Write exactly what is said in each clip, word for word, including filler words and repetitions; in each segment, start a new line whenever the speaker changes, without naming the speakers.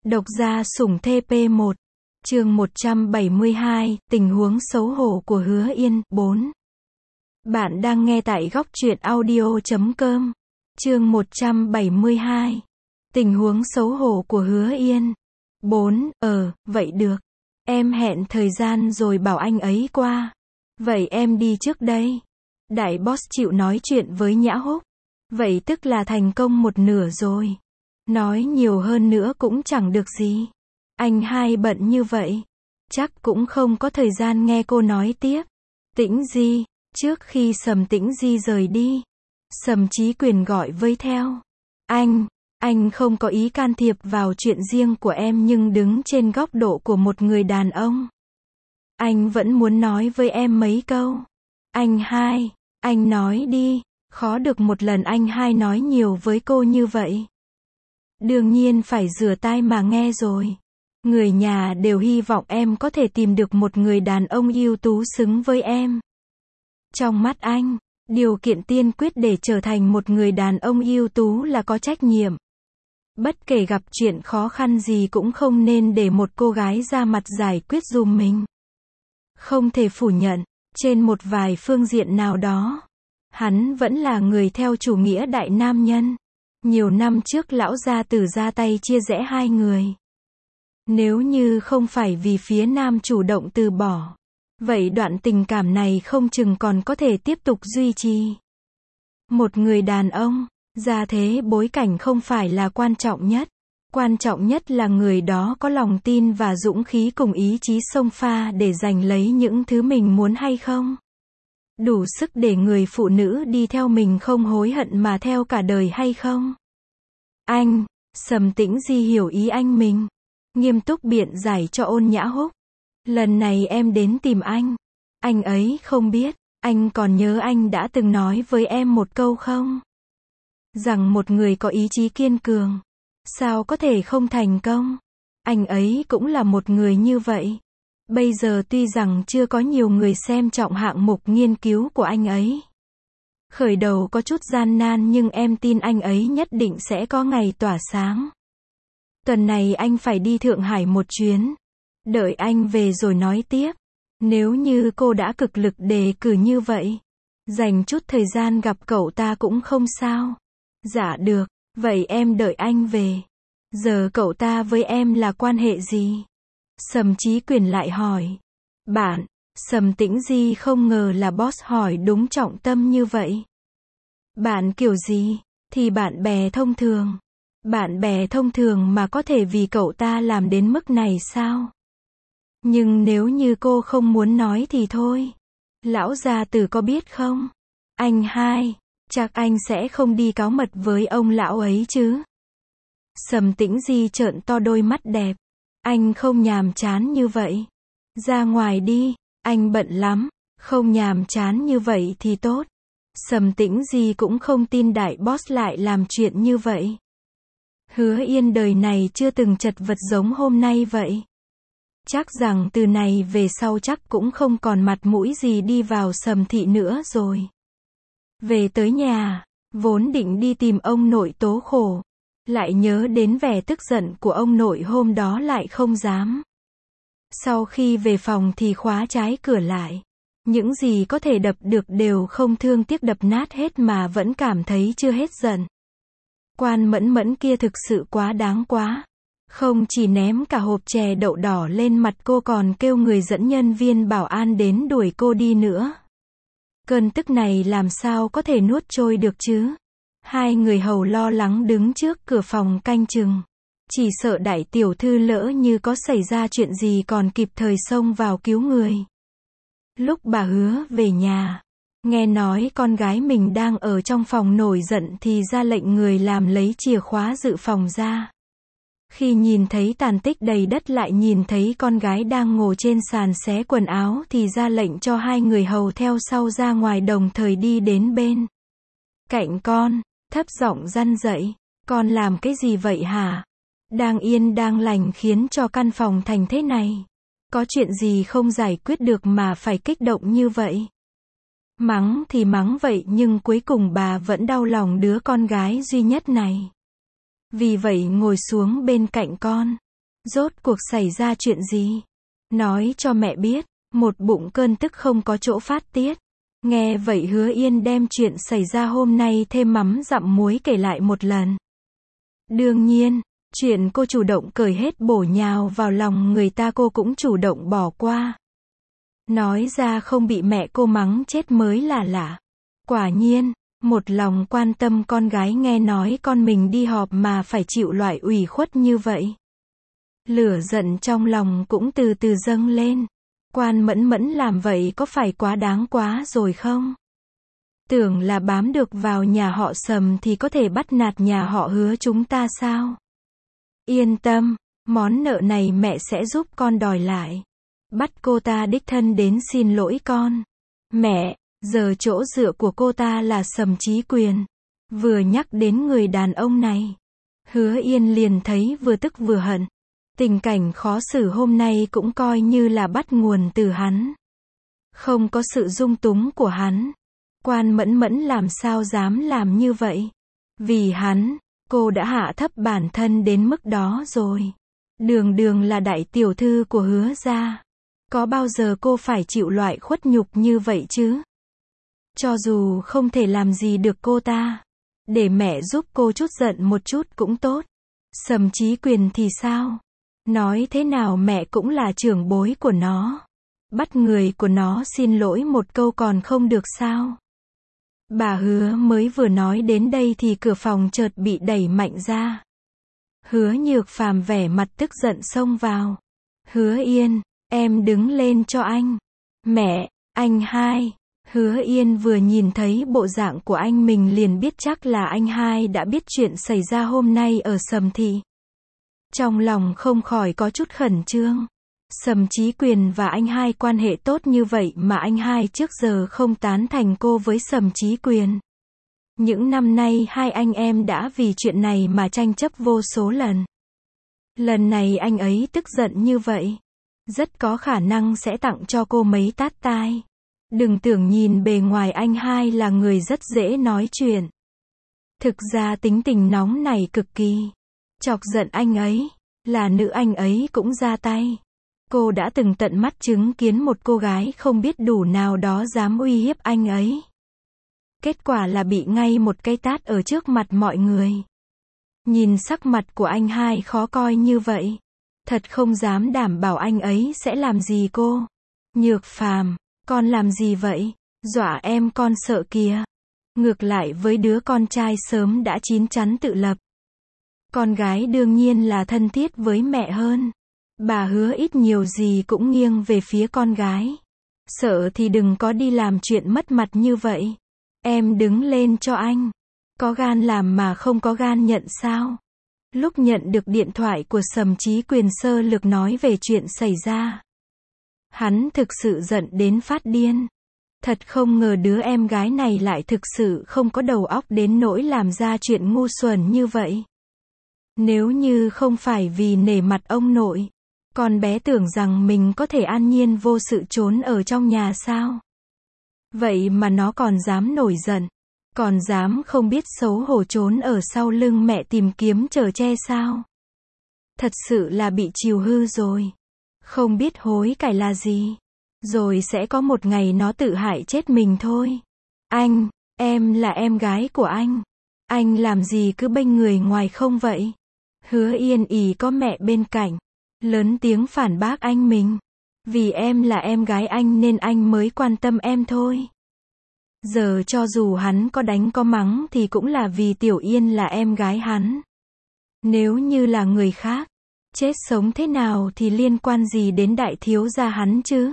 Độc gia sủng thê pê một. Chương một trăm bảy mươi hai, tình huống xấu hổ của Hứa Yên, bốn. Bạn đang nghe tại góc truyện audio chấm com. Chương một trăm bảy mươi hai. Tình huống xấu hổ của Hứa Yên. bốn. Ờ, vậy được. Em hẹn thời gian rồi bảo anh ấy qua. Vậy em đi trước đây. Đại boss chịu nói chuyện với Nhã Húc. Vậy tức là thành công một nửa rồi. Nói nhiều hơn nữa cũng chẳng được gì. Anh hai bận như vậy. Chắc cũng không có thời gian nghe cô nói tiếp. Tĩnh Di. Trước khi Sầm Tĩnh Di rời đi, Sầm Chí Quyền gọi với theo. Anh, anh không có ý can thiệp vào chuyện riêng của em nhưng đứng trên góc độ của một người đàn ông. Anh vẫn muốn nói với em mấy câu. Anh hai, anh nói đi, khó được một lần anh hai nói nhiều với cô như vậy. Đương nhiên phải rửa tai mà nghe rồi. Người nhà đều hy vọng em có thể tìm được một người đàn ông ưu tú xứng với em. Trong mắt anh, điều kiện tiên quyết để trở thành một người đàn ông ưu tú là có trách nhiệm. Bất kể gặp chuyện khó khăn gì cũng không nên để một cô gái ra mặt giải quyết giùm mình. Không thể phủ nhận, trên một vài phương diện nào đó, hắn vẫn là người theo chủ nghĩa đại nam nhân. Nhiều năm trước lão gia tử ra tay chia rẽ hai người. Nếu như không phải vì phía nam chủ động từ bỏ, vậy đoạn tình cảm này không chừng còn có thể tiếp tục duy trì. Một người đàn ông, gia thế bối cảnh không phải là quan trọng nhất. Quan trọng nhất là người đó có lòng tin và dũng khí cùng ý chí xông pha để giành lấy những thứ mình muốn hay không. Đủ sức để người phụ nữ đi theo mình không hối hận mà theo cả đời hay không. Anh, Sầm Tĩnh Di hiểu ý anh mình. Nghiêm túc biện giải cho Ôn Nhã Húc. Lần này em đến tìm anh. Anh ấy không biết, anh còn nhớ anh đã từng nói với em một câu không? Rằng một người có ý chí kiên cường, sao có thể không thành công? Anh ấy cũng là một người như vậy. Bây giờ tuy rằng chưa có nhiều người xem trọng hạng mục nghiên cứu của anh ấy. Khởi đầu có chút gian nan nhưng em tin anh ấy nhất định sẽ có ngày tỏa sáng. Tuần này anh phải đi Thượng Hải một chuyến. Đợi anh về rồi nói tiếp. Nếu như cô đã cực lực đề cử như vậy, dành chút thời gian gặp cậu ta cũng không sao. Dạ được, vậy em đợi anh về. Giờ cậu ta với em là quan hệ gì? Sầm Chí Quyền lại hỏi. Bạn, Sầm Tĩnh Di không ngờ là boss hỏi đúng trọng tâm như vậy. Bạn kiểu gì? Thì bạn bè thông thường. Bạn bè thông thường mà có thể vì cậu ta làm đến mức này sao? Nhưng nếu như cô không muốn nói thì thôi. Lão gia tử có biết không? Anh hai, chắc anh sẽ không đi cáo mật với ông lão ấy chứ? Sầm Tĩnh Di trợn to đôi mắt đẹp. Anh không nhàm chán như vậy. Ra ngoài đi, anh bận lắm. Không nhàm chán như vậy thì tốt. Sầm Tĩnh Di cũng không tin đại boss lại làm chuyện như vậy. Hứa Yên đời này chưa từng chật vật giống hôm nay vậy. Chắc rằng từ này về sau chắc cũng không còn mặt mũi gì đi vào Sầm thị nữa rồi. Về tới nhà, vốn định đi tìm ông nội tố khổ. Lại nhớ đến vẻ tức giận của ông nội hôm đó lại không dám. Sau khi về phòng thì khóa trái cửa lại. Những gì có thể đập được đều không thương tiếc đập nát hết mà vẫn cảm thấy chưa hết giận. Quan Mẫn Mẫn kia thực sự quá đáng quá. Không chỉ ném cả hộp chè đậu đỏ lên mặt cô còn kêu người dẫn nhân viên bảo an đến đuổi cô đi nữa. Cơn tức này làm sao có thể nuốt trôi được chứ? Hai người hầu lo lắng đứng trước cửa phòng canh chừng. Chỉ sợ đại tiểu thư lỡ như có xảy ra chuyện gì còn kịp thời xông vào cứu người. Lúc bà Hứa về nhà, nghe nói con gái mình đang ở trong phòng nổi giận thì ra lệnh người làm lấy chìa khóa dự phòng ra. Khi nhìn thấy tàn tích đầy đất lại nhìn thấy con gái đang ngồi trên sàn xé quần áo thì ra lệnh cho hai người hầu theo sau ra ngoài đồng thời đi đến bên cạnh con, thấp giọng răn dậy. Con làm cái gì vậy hả? Đang yên đang lành khiến cho căn phòng thành thế này. Có chuyện gì không giải quyết được mà phải kích động như vậy? Mắng thì mắng vậy nhưng cuối cùng bà vẫn đau lòng đứa con gái duy nhất này. Vì vậy ngồi xuống bên cạnh con, Rốt cuộc xảy ra chuyện gì? Nói cho mẹ biết. Một bụng cơn tức không có chỗ phát tiết. Nghe vậy Hứa Yên đem chuyện xảy ra hôm nay thêm mắm dặm muối kể lại một lần. Đương nhiên, chuyện cô chủ động cởi hết bổ nhào vào lòng người ta cô cũng chủ động bỏ qua. Nói ra không bị mẹ cô mắng chết mới là lạ. Quả nhiên, một lòng quan tâm con gái nghe nói con mình đi họp mà phải chịu loại ủy khuất như vậy. Lửa giận trong lòng cũng từ từ dâng lên. Quan Mẫn Mẫn làm vậy có phải quá đáng quá rồi không? Tưởng là bám được vào nhà họ Sầm thì có thể bắt nạt nhà họ Hứa chúng ta sao? Yên tâm, món nợ này mẹ sẽ giúp con đòi lại. Bắt cô ta đích thân đến xin lỗi con. Mẹ, giờ chỗ dựa của cô ta là Sầm Chí Quyền. Vừa nhắc đến người đàn ông này, Hứa Yên liền thấy vừa tức vừa hận. Tình cảnh khó xử hôm nay cũng coi như là bắt nguồn từ hắn. Không có sự dung túng của hắn, Quan Mẫn Mẫn làm sao dám làm như vậy? Vì hắn, cô đã hạ thấp bản thân đến mức đó rồi. Đường đường là đại tiểu thư của Hứa gia. Có bao giờ cô phải chịu loại khuất nhục như vậy chứ? Cho dù không thể làm gì được cô ta, để mẹ giúp cô chút giận một chút cũng tốt. Sầm Chí Quyền thì sao? Nói thế nào mẹ cũng là trưởng bối của nó. Bắt người của nó xin lỗi một câu còn không được sao? Bà Hứa mới vừa nói đến đây thì cửa phòng chợt bị đẩy mạnh ra. Hứa Nhược Phàm vẻ mặt tức giận xông vào. Hứa Yên, em đứng lên cho anh. Mẹ, anh hai. Hứa Yên vừa nhìn thấy bộ dạng của anh mình liền biết chắc là anh hai đã biết chuyện xảy ra hôm nay ở Sầm Thị. Trong lòng không khỏi có chút khẩn trương. Sầm Chí Quyền và anh hai quan hệ tốt như vậy mà anh hai trước giờ không tán thành cô với Sầm Chí Quyền. Những năm nay hai anh em đã vì chuyện này mà tranh chấp vô số lần. Lần này anh ấy tức giận như vậy, rất có khả năng sẽ tặng cho cô mấy tát tai. Đừng tưởng nhìn bề ngoài anh hai là người rất dễ nói chuyện. Thực ra tính tình nóng này cực kỳ. Chọc giận anh ấy, là nữ anh ấy cũng ra tay. Cô đã từng tận mắt chứng kiến một cô gái không biết đủ nào đó dám uy hiếp anh ấy. Kết quả là bị ngay một cái tát ở trước mặt mọi người. Nhìn sắc mặt của anh hai khó coi như vậy, thật không dám đảm bảo anh ấy sẽ làm gì cô. Nhược Phàm, con làm gì vậy? Dọa em con sợ kìa. Ngược lại với đứa con trai sớm đã chín chắn tự lập. Con gái đương nhiên là thân thiết với mẹ hơn. Bà Hứa ít nhiều gì cũng nghiêng về phía con gái. Sợ thì đừng có đi làm chuyện mất mặt như vậy. Em đứng lên cho anh. Có gan làm mà không có gan nhận sao? Lúc nhận được điện thoại của Sầm Chí Quyền sơ lược nói về chuyện xảy ra, hắn thực sự giận đến phát điên. Thật không ngờ đứa em gái này lại thực sự không có đầu óc đến nỗi làm ra chuyện ngu xuẩn như vậy. Nếu như không phải vì nể mặt ông nội, con bé tưởng rằng mình có thể an nhiên vô sự trốn ở trong nhà sao? Vậy mà nó còn dám nổi giận, còn dám không biết xấu hổ trốn ở sau lưng mẹ tìm kiếm chở che sao? Thật sự là bị chiều hư rồi. Không biết hối cải là gì. Rồi sẽ có một ngày nó tự hại chết mình thôi. Anh, em là em gái của anh. Anh làm gì cứ bênh người ngoài không vậy? Hứa Yên ỉ có mẹ bên cạnh, lớn tiếng phản bác anh mình. Vì em là em gái anh nên anh mới quan tâm em thôi. Giờ cho dù hắn có đánh có mắng thì cũng là vì Tiểu Yên là em gái hắn. Nếu như là người khác, chết sống thế nào thì liên quan gì đến đại thiếu gia hắn chứ?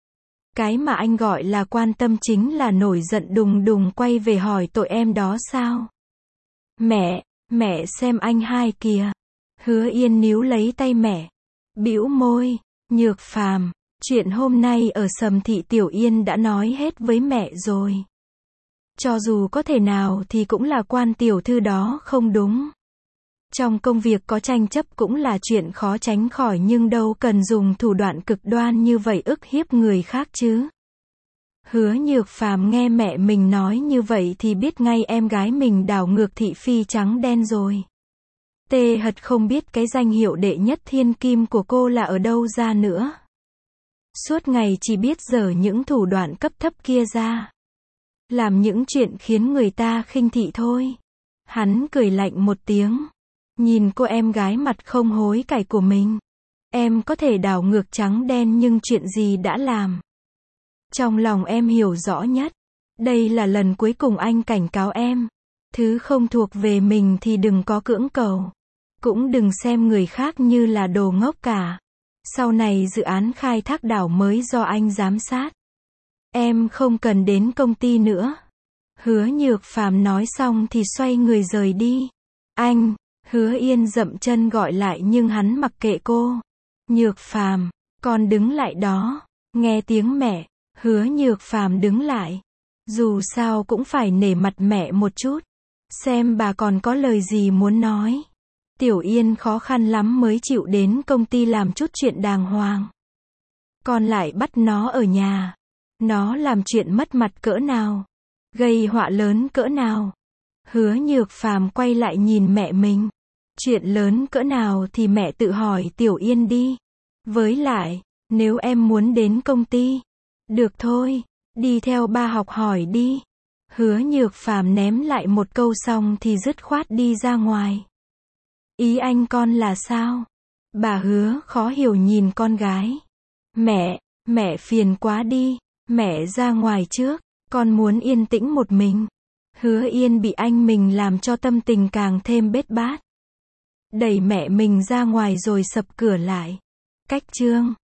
Cái mà anh gọi là quan tâm chính là nổi giận đùng đùng quay về hỏi tội em đó sao? Mẹ, mẹ xem anh hai kìa. Hứa Yên níu lấy tay mẹ, bĩu môi. Nhược Phàm, chuyện hôm nay ở Sầm Thị Tiểu Yên đã nói hết với mẹ rồi. Cho dù có thể nào thì cũng là Quan tiểu thư đó không đúng. Trong công việc có tranh chấp cũng là chuyện khó tránh khỏi nhưng đâu cần dùng thủ đoạn cực đoan như vậy ức hiếp người khác chứ. Hứa Nhược Phàm nghe mẹ mình nói như vậy thì biết ngay em gái mình đảo ngược thị phi trắng đen rồi. Tê hật không biết cái danh hiệu đệ nhất thiên kim của cô là ở đâu ra nữa. Suốt ngày chỉ biết giở những thủ đoạn cấp thấp kia ra. Làm những chuyện khiến người ta khinh thị thôi. Hắn cười lạnh một tiếng. Nhìn cô em gái mặt không hối cải của mình. Em có thể đảo ngược trắng đen nhưng chuyện gì đã làm. Trong lòng em hiểu rõ nhất. Đây là lần cuối cùng anh cảnh cáo em. Thứ không thuộc về mình thì đừng có cưỡng cầu. Cũng đừng xem người khác như là đồ ngốc cả. Sau này dự án khai thác đảo mới do anh giám sát. Em không cần đến công ty nữa. Hứa Nhược Phàm nói xong thì xoay người rời đi. Anh, Hứa Yên dậm chân gọi lại nhưng hắn mặc kệ cô. Nhược Phàm, con đứng lại đó. Nghe tiếng mẹ, Hứa Nhược Phàm đứng lại. Dù sao cũng phải nể mặt mẹ một chút. Xem bà còn có lời gì muốn nói. Tiểu Yên khó khăn lắm mới chịu đến công ty làm chút chuyện đàng hoàng. Con lại bắt nó ở nhà. Nó làm chuyện mất mặt cỡ nào? Gây họa lớn cỡ nào? Hứa Nhược Phàm quay lại nhìn mẹ mình. Chuyện lớn cỡ nào thì mẹ tự hỏi Tiểu Yên đi. Với lại, nếu em muốn đến công ty, được thôi, đi theo ba học hỏi đi. Hứa Nhược Phàm ném lại một câu xong thì dứt khoát đi ra ngoài. Ý anh con là sao? Bà Hứa khó hiểu nhìn con gái. Mẹ, mẹ phiền quá đi, mẹ ra ngoài trước, con muốn yên tĩnh một mình. Hứa Yên bị anh mình làm cho tâm tình càng thêm bết bát. Đẩy mẹ mình ra ngoài rồi sập cửa lại. Cách chương